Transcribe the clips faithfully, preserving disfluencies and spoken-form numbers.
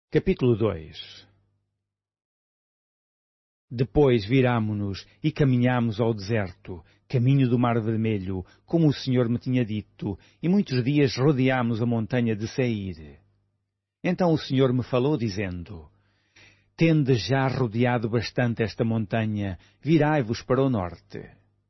Capítulo dois. Depois virámo-nos e caminhámos ao deserto, caminho do Mar Vermelho, como o Senhor me tinha dito, e muitos dias rodeámos a montanha de Seir. Então o Senhor me falou, dizendo: Tendes já rodeado bastante esta montanha, virai-vos para o norte.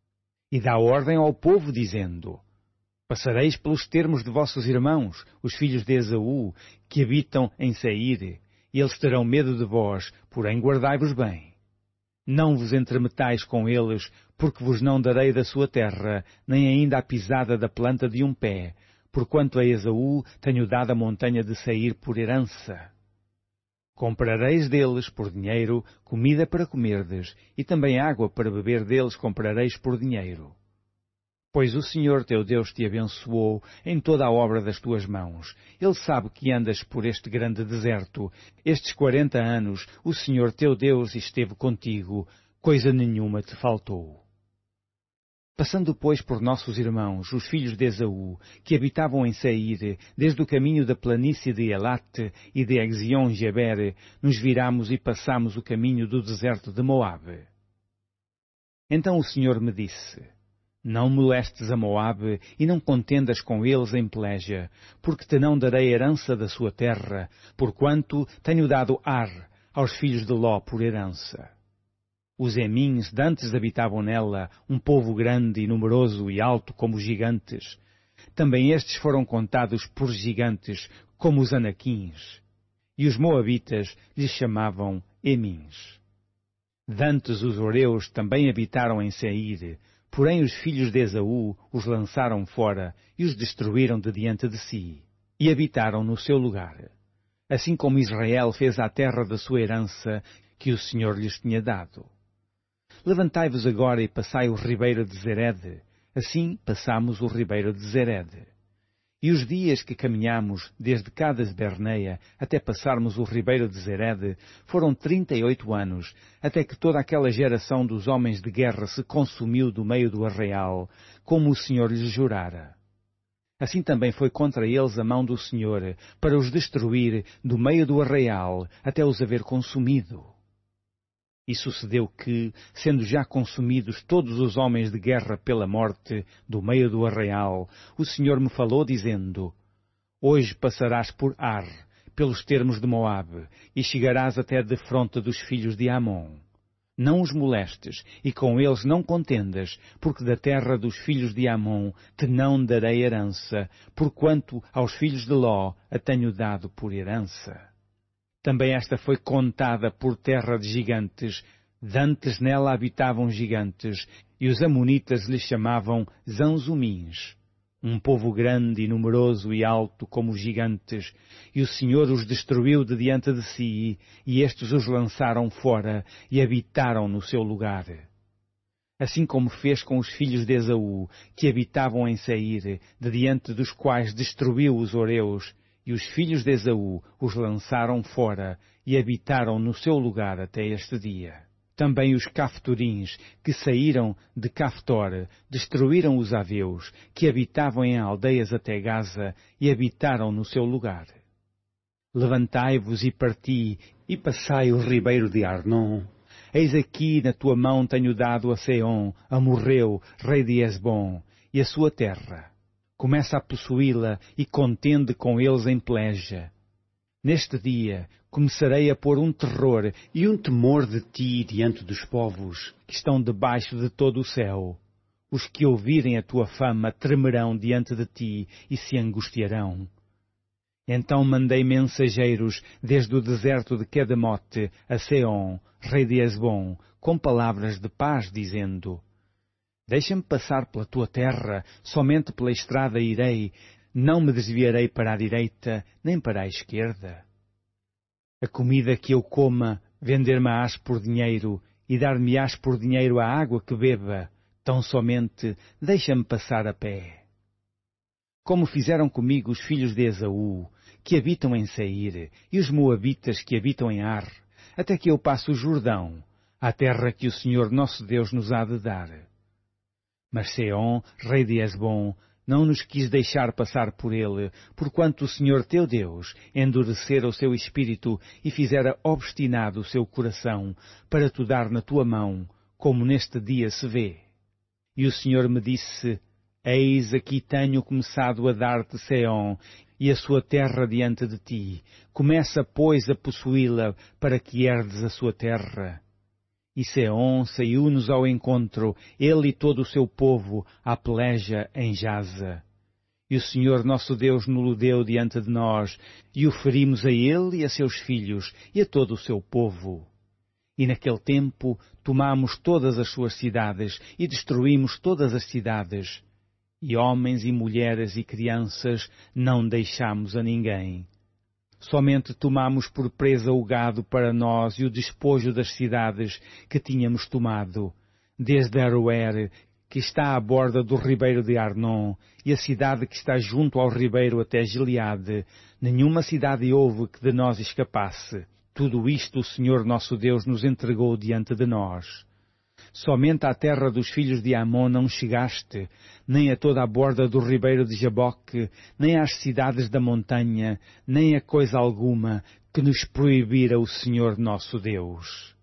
E dá ordem ao povo, dizendo: Passareis pelos termos de vossos irmãos, os filhos de Esaú, que habitam em Seir, e eles terão medo de vós, porém guardai-vos bem. Não vos entremetais com eles, porque vos não darei da sua terra, nem ainda a pisada da planta de um pé, porquanto a Esaú tenho dado a montanha de Seir por herança. Comprareis deles por dinheiro comida para comerdes, e também água para beber deles comprareis por dinheiro. Pois o Senhor teu Deus te abençoou em toda a obra das tuas mãos. Ele sabe que andas por este grande deserto. Estes quarenta anos o Senhor teu Deus esteve contigo, coisa nenhuma te faltou. Passando, pois, por nossos irmãos, os filhos de Esaú, que habitavam em Seir, desde o caminho da planície de Elate e de Ezion-Geber, nos viramos e passamos o caminho do deserto de Moabe. Então o Senhor me disse: Não molestes a Moabe e não contendas com eles em peleja, porque te não darei herança da sua terra, porquanto tenho dado Ar aos filhos de Ló por herança. Os Emins dantes habitavam nela, um povo grande e numeroso e alto como gigantes. Também estes foram contados por gigantes, como os Anaquins. E os Moabitas lhes chamavam Emins. Dantes os Oreus também habitaram em Seir, porém os filhos de Esaú os lançaram fora e os destruíram de diante de si, e habitaram no seu lugar, assim como Israel fez à terra da sua herança que o Senhor lhes tinha dado. Levantai-vos agora e passai o ribeiro de Zered. Assim passamos o ribeiro de Zered. E os dias que caminhamos desde Cades Berneia até passarmos o ribeiro de Zered foram trinta e oito anos, até que toda aquela geração dos homens de guerra se consumiu do meio do arraial, como o Senhor lhes jurara. Assim também foi contra eles a mão do Senhor, para os destruir do meio do arraial, até os haver consumido. E sucedeu que, sendo já consumidos todos os homens de guerra pela morte, do meio do arraial, o Senhor me falou, dizendo: Hoje passarás por Ar, pelos termos de Moabe, e chegarás até de fronte dos filhos de Amon. Não os molestes, e com eles não contendas, porque da terra dos filhos de Amon te não darei herança, porquanto aos filhos de Ló a tenho dado por herança. Também esta foi contada por terra de gigantes. Dantes nela habitavam gigantes, e os amonitas lhes chamavam Zanzumins. Um povo grande e numeroso e alto como os gigantes, e o Senhor os destruiu de diante de si, e estes os lançaram fora, e habitaram no seu lugar. Assim como fez com os filhos de Esaú, que habitavam em Seir, de diante dos quais destruiu os Oreus, e os filhos de Esaú os lançaram fora e habitaram no seu lugar até este dia. Também os Caftorins, que saíram de Caftor, destruíram os Aveus, que habitavam em aldeias até Gaza, e habitaram no seu lugar. Levantai-vos e parti, e passai o ribeiro de Arnon. Eis aqui na tua mão tenho dado a Seom, a Morreu, rei de Esbom, e a sua terra. Começa a possuí-la e contende com eles em peleja. Neste dia começarei a pôr um terror e um temor de ti diante dos povos que estão debaixo de todo o céu. Os que ouvirem a tua fama tremerão diante de ti e se angustiarão. Então mandei mensageiros desde o deserto de Quedemote a Seom, rei de Esbom, com palavras de paz, dizendo: Deixa-me passar pela tua terra, somente pela estrada irei, não me desviarei para a direita, nem para a esquerda. A comida que eu coma, vender-me-ás por dinheiro, e dar-me-ás por dinheiro a água que beba, tão somente deixa-me passar a pé. Como fizeram comigo os filhos de Esaú, que habitam em Seir, e os Moabitas que habitam em Ar, até que eu passe o Jordão, a terra que o Senhor nosso Deus nos há de dar. Mas Seom, rei de Esbom, não nos quis deixar passar por ele, porquanto o Senhor teu Deus endurecera o seu espírito e fizera obstinado o seu coração, para te dar na tua mão, como neste dia se vê. E o Senhor me disse, eis aqui tenho começado a dar-te Seom, e a sua terra diante de ti. Começa, pois, a possuí-la, para que herdes a sua terra. E Seom saiu-nos ao encontro, ele e todo o seu povo, à peleja em Jaza. E o Senhor nosso Deus nos deu diante de nós, e o ferimos a ele e a seus filhos, e a todo o seu povo. E naquele tempo tomamos todas as suas cidades, e destruímos todas as cidades. E homens e mulheres e crianças não deixamos a ninguém. Somente tomamos por presa o gado para nós e o despojo das cidades que tínhamos tomado, desde Aroer, que está à borda do ribeiro de Arnon, e a cidade que está junto ao ribeiro até Gileade. Nenhuma cidade houve que de nós escapasse. Tudo isto o Senhor nosso Deus nos entregou diante de nós. Somente à terra dos filhos de Amon não chegaste, nem a toda a borda do ribeiro de Jaboque, nem às cidades da montanha, nem a coisa alguma que nos proibira o Senhor nosso Deus.